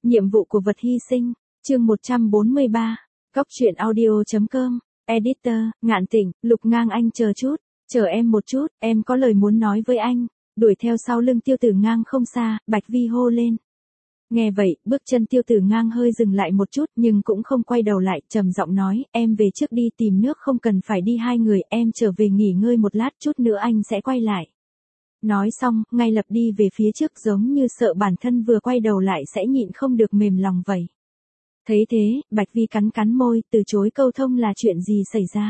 Nhiệm vụ của vật hy sinh, chương 143, Góc truyện audio.com, Editor, Ngạn Tĩnh, Lục Ngang anh chờ chút, chờ em một chút, em có lời muốn nói với anh. Đuổi theo sau lưng Tiêu Tử Ngang không xa, Bạch Vi hô lên. Nghe vậy, bước chân Tiêu Tử Ngang hơi dừng lại một chút nhưng cũng không quay đầu lại, trầm giọng nói, em về trước đi tìm nước, không cần phải đi hai người, em trở về nghỉ ngơi một lát, chút nữa anh sẽ quay lại. Nói xong, ngay lập đi về phía trước giống như sợ bản thân vừa quay đầu lại sẽ nhịn không được mềm lòng vậy. Thấy thế, Bạch Vi cắn cắn môi, từ chối câu thông là chuyện gì xảy ra.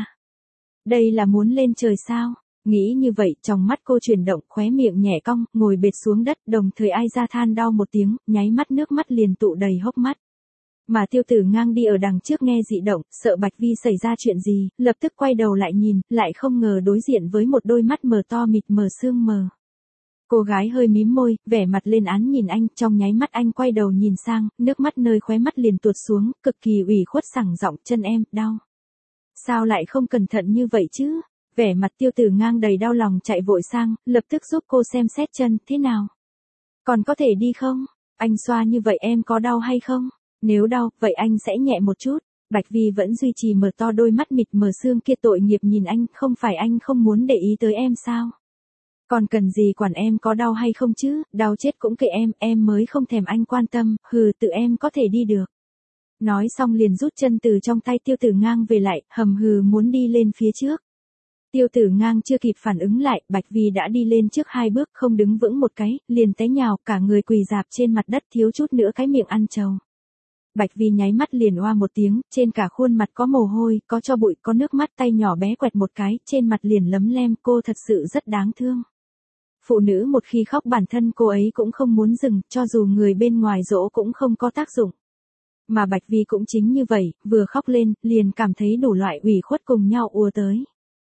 Đây là muốn lên trời sao? Nghĩ như vậy, trong mắt cô chuyển động, khóe miệng nhẹ cong, ngồi bệt xuống đất, đồng thời ai ra than đau một tiếng, nháy mắt nước mắt liền tụ đầy hốc mắt. Mà Tiêu Tử Ngang đi ở đằng trước nghe dị động, sợ Bạch Vi xảy ra chuyện gì, lập tức quay đầu lại nhìn, lại không ngờ đối diện với một đôi mắt mờ to mịt mờ sương mờ. Cô gái hơi mím môi, vẻ mặt lên án nhìn anh, trong nháy mắt anh quay đầu nhìn sang, nước mắt nơi khóe mắt liền tuột xuống, cực kỳ ủy khuất sảng giọng, chân em, đau. Sao lại không cẩn thận như vậy chứ? Vẻ mặt Tiêu Tử Ngang đầy đau lòng chạy vội sang, lập tức giúp cô xem xét chân, thế nào? Còn có thể đi không? Anh xoa như vậy em có đau hay không? Nếu đau, vậy anh sẽ nhẹ một chút. Bạch Vi vẫn duy trì mở to đôi mắt mịt mờ sương kia tội nghiệp nhìn anh, không phải anh không muốn để ý tới em sao? Còn cần gì quản em có đau hay không chứ, đau chết cũng kệ em mới không thèm anh quan tâm, hừ tự em có thể đi được. Nói xong liền rút chân từ trong tay Tiêu Tử Ngang về lại, hầm hừ muốn đi lên phía trước. Tiêu Tử Ngang chưa kịp phản ứng lại, Bạch Vi đã đi lên trước hai bước, không đứng vững một cái, liền té nhào, cả người quỳ rạp trên mặt đất, thiếu chút nữa cái miệng ăn trầu. Bạch Vi nháy mắt liền oa một tiếng, trên cả khuôn mặt có mồ hôi, có tro bụi, có nước mắt, tay nhỏ bé quẹt một cái, trên mặt liền lấm lem, cô thật sự rất đáng thương. Phụ nữ một khi khóc bản thân cô ấy cũng không muốn dừng, cho dù người bên ngoài dỗ cũng không có tác dụng. Mà Bạch Vi cũng chính như vậy, vừa khóc lên, liền cảm thấy đủ loại ủy khuất cùng nhau ùa tới.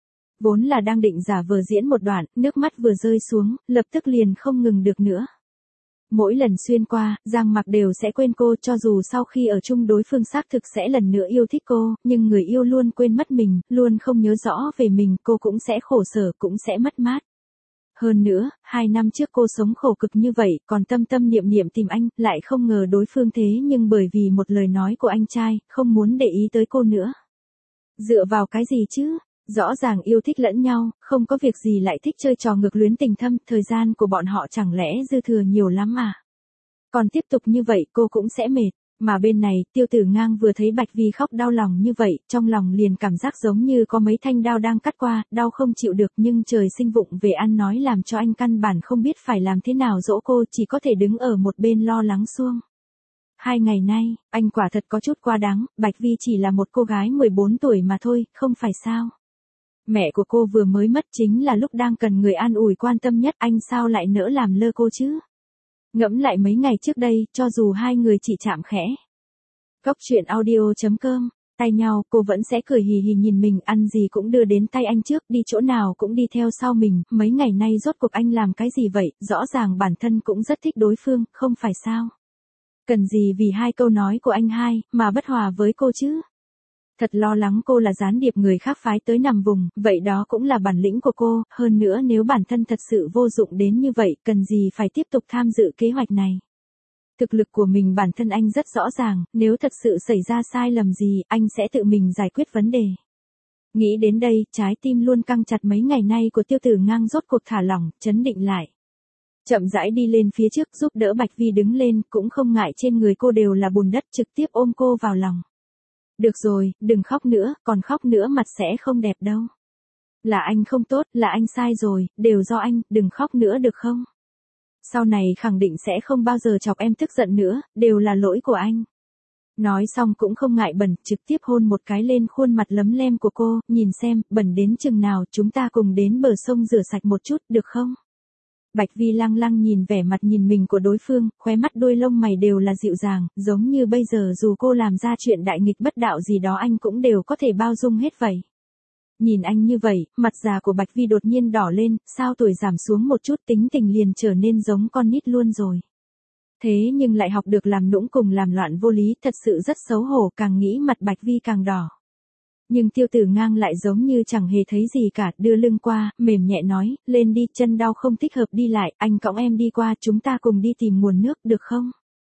Vốn là đang định giả vờ diễn một đoạn, nước mắt vừa rơi xuống, lập tức liền không ngừng được nữa. Mỗi lần xuyên qua, Giang Mặc đều sẽ quên cô, cho dù sau khi ở chung đối phương xác thực sẽ lần nữa yêu thích cô, nhưng người yêu luôn quên mất mình, luôn không nhớ rõ về mình, cô cũng sẽ khổ sở, cũng sẽ mất mát. Hơn nữa, 2 năm trước cô sống khổ cực như vậy, còn tâm tâm niệm niệm tìm anh, lại không ngờ đối phương thế nhưng bởi vì một lời nói của anh trai, không muốn để ý tới cô nữa. Dựa vào cái gì chứ? Rõ ràng yêu thích lẫn nhau, không có việc gì lại thích chơi trò ngược luyến tình thâm, thời gian của bọn họ chẳng lẽ dư thừa nhiều lắm à? Còn tiếp tục như vậy cô cũng sẽ mệt. Mà bên này, Tiêu Tử Ngang vừa thấy Bạch Vi khóc đau lòng như vậy, trong lòng liền cảm giác giống như có mấy thanh đao đang cắt qua, đau không chịu được, nhưng trời sinh vụng về ăn nói làm cho anh căn bản không biết phải làm thế nào dỗ cô, chỉ có thể đứng ở một bên lo lắng xuông. 2 ngày nay, anh quả thật có chút quá đáng, Bạch Vi chỉ là một cô gái 14 tuổi mà thôi, không phải sao? Mẹ của cô vừa mới mất chính là lúc đang cần người an ủi quan tâm nhất, anh sao lại nỡ làm lơ cô chứ? Ngẫm lại mấy ngày trước đây, cho dù hai người chỉ chạm khẽ. Góc truyện audio.com, tay nhau, cô vẫn sẽ cười hì hì nhìn mình, ăn gì cũng đưa đến tay anh trước, đi chỗ nào cũng đi theo sau mình, mấy ngày nay rốt cuộc anh làm cái gì vậy, rõ ràng bản thân cũng rất thích đối phương, không phải sao? Cần gì vì 2 câu nói của anh hai, mà bất hòa với cô chứ? Thật lo lắng cô là gián điệp người khác phái tới nằm vùng, vậy đó cũng là bản lĩnh của cô, hơn nữa nếu bản thân thật sự vô dụng đến như vậy, cần gì phải tiếp tục tham dự kế hoạch này. Thực lực của mình bản thân anh rất rõ ràng, nếu thật sự xảy ra sai lầm gì, anh sẽ tự mình giải quyết vấn đề. Nghĩ đến đây, trái tim luôn căng chặt mấy ngày nay của Tiêu Tử Ngang rốt cuộc thả lỏng, trấn định lại. Chậm rãi đi lên phía trước giúp đỡ Bạch Vi đứng lên, cũng không ngại trên người cô đều là bùn đất, trực tiếp ôm cô vào lòng. Được rồi, đừng khóc nữa, còn khóc nữa mặt sẽ không đẹp đâu. Là anh không tốt, là anh sai rồi, đều do anh, đừng khóc nữa được không? Sau này khẳng định sẽ không bao giờ chọc em tức giận nữa, đều là lỗi của anh. Nói xong cũng không ngại bẩn, trực tiếp hôn một cái lên khuôn mặt lấm lem của cô, nhìn xem, bẩn đến chừng nào, chúng ta cùng đến bờ sông rửa sạch một chút, được không? Bạch Vi lăng lăng nhìn vẻ mặt nhìn mình của đối phương, khóe mắt đôi lông mày đều là dịu dàng, giống như bây giờ dù cô làm ra chuyện đại nghịch bất đạo gì đó anh cũng đều có thể bao dung hết vậy. Nhìn anh như vậy, mặt già của Bạch Vi đột nhiên đỏ lên, sao tuổi giảm xuống một chút tính tình liền trở nên giống con nít luôn rồi. Thế nhưng lại học được làm nũng cùng làm loạn vô lý, thật sự rất xấu hổ, càng nghĩ mặt Bạch Vi càng đỏ. Nhưng Tiêu Tử Ngang lại giống như chẳng hề thấy gì cả, đưa lưng qua, mềm nhẹ nói, lên đi, chân đau không thích hợp đi lại, anh cõng em đi qua, chúng ta cùng đi tìm nguồn nước, được không?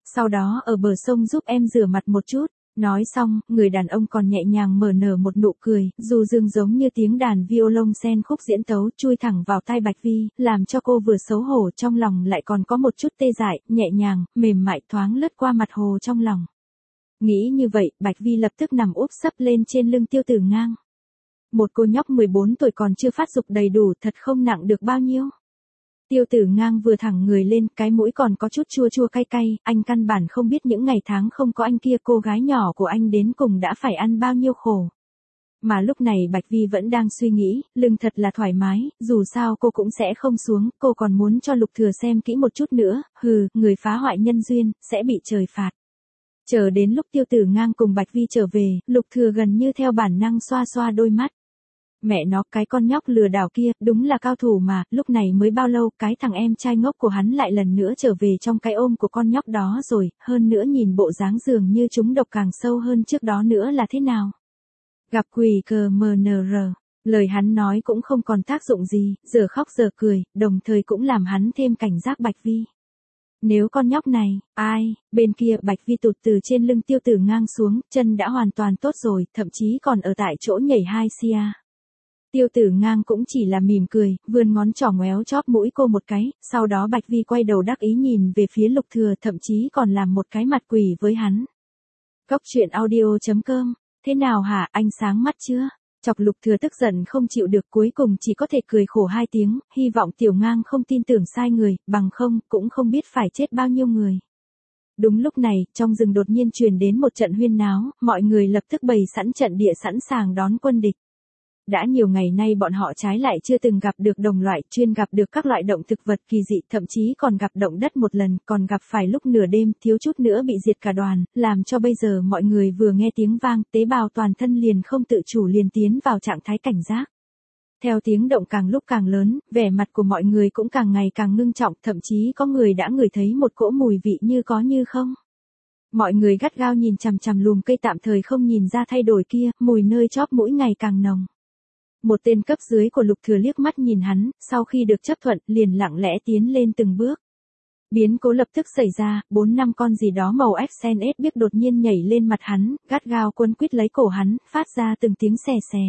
Sau đó ở bờ sông giúp em rửa mặt một chút. Nói xong, người đàn ông còn nhẹ nhàng mở nở một nụ cười, du dương giống như tiếng đàn violon sen khúc diễn tấu chui thẳng vào tai Bạch Vi, làm cho cô vừa xấu hổ trong lòng lại còn có một chút tê dại, nhẹ nhàng, mềm mại thoáng lướt qua mặt hồ trong lòng. Nghĩ như vậy, Bạch Vi lập tức nằm úp sấp lên trên lưng Tiêu Tử Ngang. Một cô nhóc 14 tuổi còn chưa phát dục đầy đủ thật không nặng được bao nhiêu. Tiêu Tử Ngang vừa thẳng người lên, cái mũi còn có chút chua chua cay cay, anh căn bản không biết những ngày tháng không có anh kia cô gái nhỏ của anh đến cùng đã phải ăn bao nhiêu khổ. Mà lúc này Bạch Vi vẫn đang suy nghĩ, lưng thật là thoải mái, dù sao cô cũng sẽ không xuống, cô còn muốn cho Lục Thừa xem kỹ một chút nữa, người phá hoại nhân duyên, sẽ bị trời phạt. Chờ đến lúc Tiêu Tử Ngang cùng Bạch Vi trở về, Lục Thừa gần như theo bản năng xoa xoa đôi mắt. Mẹ nó, cái con nhóc lừa đảo kia, đúng là cao thủ mà, lúc này mới bao lâu, cái thằng em trai ngốc của hắn lại lần nữa trở về trong cái ôm của con nhóc đó rồi, hơn nữa nhìn bộ dáng dường như chúng độc càng sâu hơn trước đó nữa là thế nào. Gặp quỷ cờ MNR, lời hắn nói cũng không còn tác dụng gì, giờ khóc giờ cười, đồng thời cũng làm hắn thêm cảnh giác Bạch Vi. Nếu con nhóc này, bên kia Bạch Vi tụt từ trên lưng Tiêu Tử Ngang xuống, chân đã hoàn toàn tốt rồi, thậm chí còn ở tại chỗ nhảy 2 sia. Tiêu Tử Ngang cũng chỉ là mỉm cười, vươn ngón trỏ ngoéo chóp mũi cô một cái, sau đó Bạch Vi quay đầu đắc ý nhìn về phía Lục Thừa, thậm chí còn làm một cái mặt quỷ với hắn. Cốc truyện audio.com, thế nào hả, anh sáng mắt chưa? Chọc Lục Thừa tức giận không chịu được, cuối cùng chỉ có thể cười khổ 2 tiếng, hy vọng Tiểu Ngang không tin tưởng sai người, bằng không, cũng không biết phải chết bao nhiêu người. Đúng lúc này, trong rừng đột nhiên truyền đến một trận huyên náo, mọi người lập tức bày sẵn trận địa sẵn sàng đón quân địch. Đã nhiều ngày nay bọn họ trái lại chưa từng gặp được đồng loại, chuyên gặp được các loại động thực vật kỳ dị, thậm chí còn gặp động đất một lần, còn gặp phải lúc nửa đêm, thiếu chút nữa bị diệt cả đoàn, làm cho bây giờ mọi người vừa nghe tiếng vang, tế bào toàn thân liền không tự chủ liền tiến vào trạng thái cảnh giác. Theo tiếng động càng lúc càng lớn, vẻ mặt của mọi người cũng càng ngày càng ngưng trọng, thậm chí có người đã ngửi thấy một cỗ mùi vị như có như không. Mọi người gắt gao nhìn chằm chằm lùm cây tạm thời không nhìn ra thay đổi kia, mùi nơi chóp mũi ngày càng nồng. Một tên cấp dưới của Lục Thừa liếc mắt nhìn hắn, sau khi được chấp thuận, liền lặng lẽ tiến lên từng bước. Biến cố lập tức xảy ra, 4-5 con gì đó màu XNS biết đột nhiên nhảy lên mặt hắn, gắt gao quấn quýt lấy cổ hắn, phát ra từng tiếng xè xè.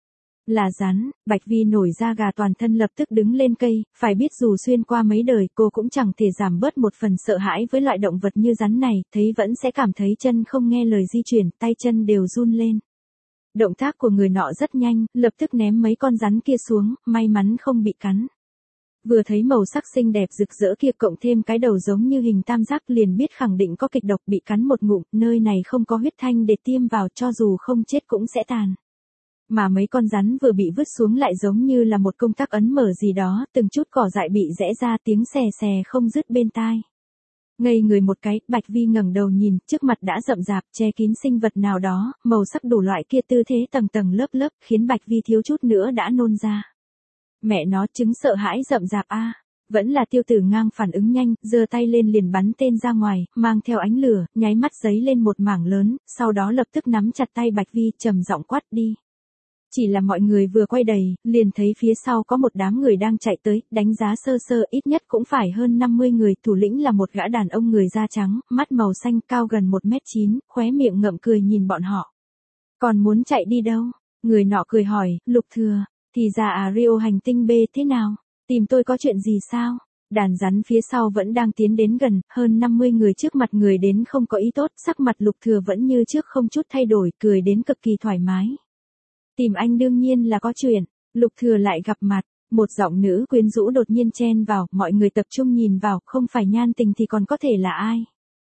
Là rắn, Bạch Vi nổi da gà toàn thân lập tức đứng lên cây, phải biết dù xuyên qua mấy đời cô cũng chẳng thể giảm bớt một phần sợ hãi với loại động vật như rắn này, thấy vẫn sẽ cảm thấy chân không nghe lời di chuyển, tay chân đều run lên. Động tác của người nọ rất nhanh, lập tức ném mấy con rắn kia xuống, may mắn không bị cắn. Vừa thấy màu sắc xinh đẹp rực rỡ kia cộng thêm cái đầu giống như hình tam giác liền biết khẳng định có kịch độc, bị cắn một ngụm, nơi này không có huyết thanh để tiêm vào, cho dù không chết cũng sẽ tàn. Mà mấy con rắn vừa bị vứt xuống lại giống như là một công tắc ấn mở gì đó, từng chút cỏ dại bị rẽ ra, tiếng xè xè không dứt bên tai. Ngây người một cái, Bạch Vi ngẩng đầu nhìn, trước mặt đã rậm rạp, che kín sinh vật nào đó, màu sắc đủ loại kia tư thế tầng tầng lớp lớp, khiến Bạch Vi thiếu chút nữa đã nôn ra. Mẹ nó, chứng sợ hãi rậm rạp a. Vẫn là Tiêu Tử Ngang phản ứng nhanh, giơ tay lên liền bắn tên ra ngoài, mang theo ánh lửa, nháy mắt giấy lên một mảng lớn, sau đó lập tức nắm chặt tay Bạch Vi, trầm giọng quát đi. Chỉ là mọi người vừa quay đầy, liền thấy phía sau có một đám người đang chạy tới, đánh giá sơ sơ ít nhất cũng phải hơn 50 người, thủ lĩnh là một gã đàn ông người da trắng, mắt màu xanh cao gần 1m9, khóe miệng ngậm cười nhìn bọn họ. Còn muốn chạy đi đâu? Người nọ cười hỏi, Lục Thừa, thì ra Rio hành tinh B thế nào? Tìm tôi có chuyện gì sao? Đàn rắn phía sau vẫn đang tiến đến gần, hơn 50 người trước mặt người đến không có ý tốt, sắc mặt Lục Thừa vẫn như trước không chút thay đổi, cười đến cực kỳ thoải mái. Tìm anh đương nhiên là có chuyện. Lục Thừa lại gặp mặt, một giọng nữ quyến rũ đột nhiên chen vào, mọi người tập trung nhìn vào, không phải Nhan Tình thì còn có thể là ai.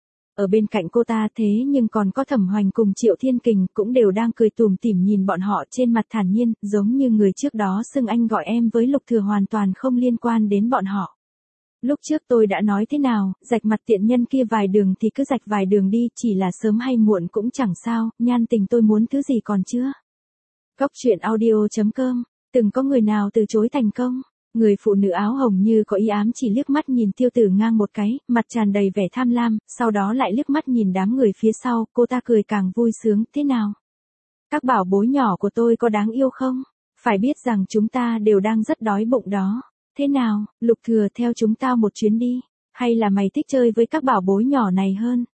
Ở bên cạnh cô ta thế nhưng còn có Thẩm Hoành cùng Triệu Thiên Kình cũng đều đang cười tủm tỉm nhìn bọn họ trên mặt thản nhiên, giống như người trước đó xưng anh gọi em với Lục Thừa hoàn toàn không liên quan đến bọn họ. Lúc trước tôi đã nói thế nào, rạch mặt tiện nhân kia vài đường thì cứ rạch vài đường đi, chỉ là sớm hay muộn cũng chẳng sao, Nhan Tình tôi muốn thứ gì còn chưa. Cốc truyện audio.com, từng có người nào từ chối thành công? Người phụ nữ áo hồng như có ý ám chỉ liếc mắt nhìn Tiêu Tử Ngang một cái, mặt tràn đầy vẻ tham lam, sau đó lại liếc mắt nhìn đám người phía sau, cô ta cười càng vui sướng, thế nào? Các bảo bối nhỏ của tôi có đáng yêu không? Phải biết rằng chúng ta đều đang rất đói bụng đó. Thế nào, Lục Thừa theo chúng ta một chuyến đi? Hay là mày thích chơi với các bảo bối nhỏ này hơn?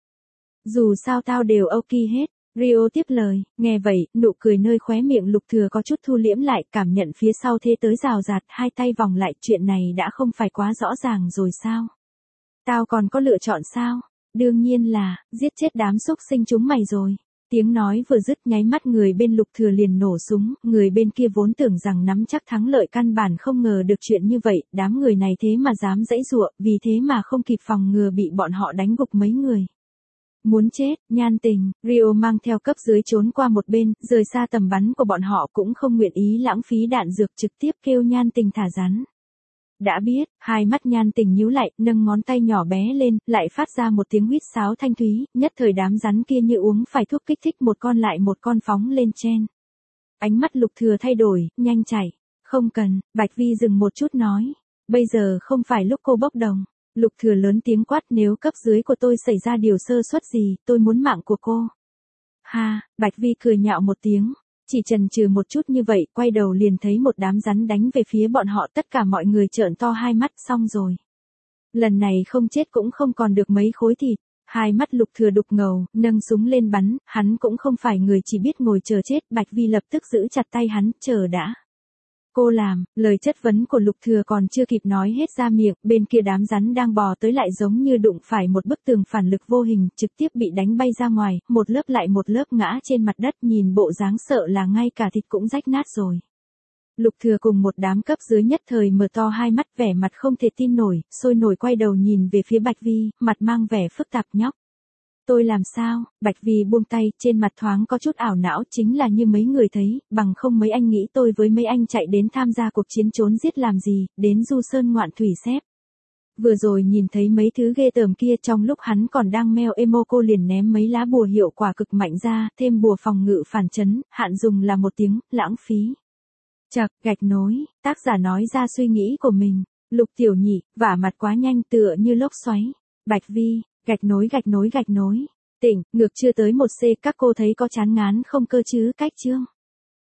Dù sao tao đều ok hết. Rio tiếp lời, nghe vậy, nụ cười nơi khóe miệng Lục Thừa có chút thu liễm lại, cảm nhận phía sau thế tới rào rạt, hai tay vòng lại, chuyện này đã không phải quá rõ ràng rồi sao? Tao còn có lựa chọn sao? Đương nhiên là, giết chết đám xúc sinh chúng mày rồi. Tiếng nói vừa dứt nháy mắt người bên Lục Thừa liền nổ súng, người bên kia vốn tưởng rằng nắm chắc thắng lợi căn bản không ngờ được chuyện như vậy, đám người này thế mà dám giãy giụa, vì thế mà không kịp phòng ngừa bị bọn họ đánh gục mấy người. Muốn chết, Nhan Tình, Rio mang theo cấp dưới trốn qua một bên, rời xa tầm bắn của bọn họ cũng không nguyện ý lãng phí đạn dược trực tiếp kêu Nhan Tình thả rắn. Đã biết, hai mắt Nhan Tình nhíu lại, nâng ngón tay nhỏ bé lên, lại phát ra một tiếng huýt sáo thanh thúy, nhất thời đám rắn kia như uống phải thuốc kích thích một con lại một con phóng lên trên. Ánh mắt Lục Thừa thay đổi, nhanh chạy. Không cần, Bạch Vi dừng một chút nói. Bây giờ không phải lúc cô bốc đồng. Lục Thừa lớn tiếng quát, nếu cấp dưới của tôi xảy ra điều sơ suất gì, tôi muốn mạng của cô. Ha, Bạch Vi cười nhạo một tiếng. Chỉ chần chừ một chút như vậy, quay đầu liền thấy một đám rắn đánh về phía bọn họ, tất cả mọi người trợn to hai mắt, xong rồi. Lần này không chết cũng không còn được mấy khối thịt. Hai mắt Lục Thừa đục ngầu, nâng súng lên bắn, hắn cũng không phải người chỉ biết ngồi chờ chết, Bạch Vi lập tức giữ chặt tay hắn, chờ đã. Cô làm, lời chất vấn của Lục Thừa còn chưa kịp nói hết ra miệng, bên kia đám rắn đang bò tới lại giống như đụng phải một bức tường phản lực vô hình, trực tiếp bị đánh bay ra ngoài, một lớp lại một lớp ngã trên mặt đất, nhìn bộ dáng sợ là ngay cả thịt cũng rách nát rồi. Lục Thừa cùng một đám cấp dưới nhất thời mở to hai mắt, vẻ mặt không thể tin nổi, sôi nổi quay đầu nhìn về phía Bạch Vi, mặt mang vẻ phức tạp. Nhóc, tôi làm sao? Bạch Vi buông tay, trên mặt thoáng có chút ảo não, chính là như mấy người thấy, bằng không mấy anh nghĩ tôi với mấy anh chạy đến tham gia cuộc chiến trốn giết làm gì, đến du sơn ngoạn thủy xếp. Vừa rồi nhìn thấy mấy thứ ghê tởm kia, trong lúc hắn còn đang meo emo cô liền ném mấy lá bùa hiệu quả cực mạnh ra, thêm bùa phòng ngự phản chấn, hạn dùng là một tiếng, lãng phí. Chậc, gạch nối, tác giả nói ra suy nghĩ của mình. Lục Tiểu Nhị, vả mặt quá nhanh tựa như lốc xoáy. Bạch Vi, gạch nối gạch nối gạch nối. Tỉnh, ngược chưa tới 1C, các cô thấy có chán ngán không cơ chứ? Cách chương.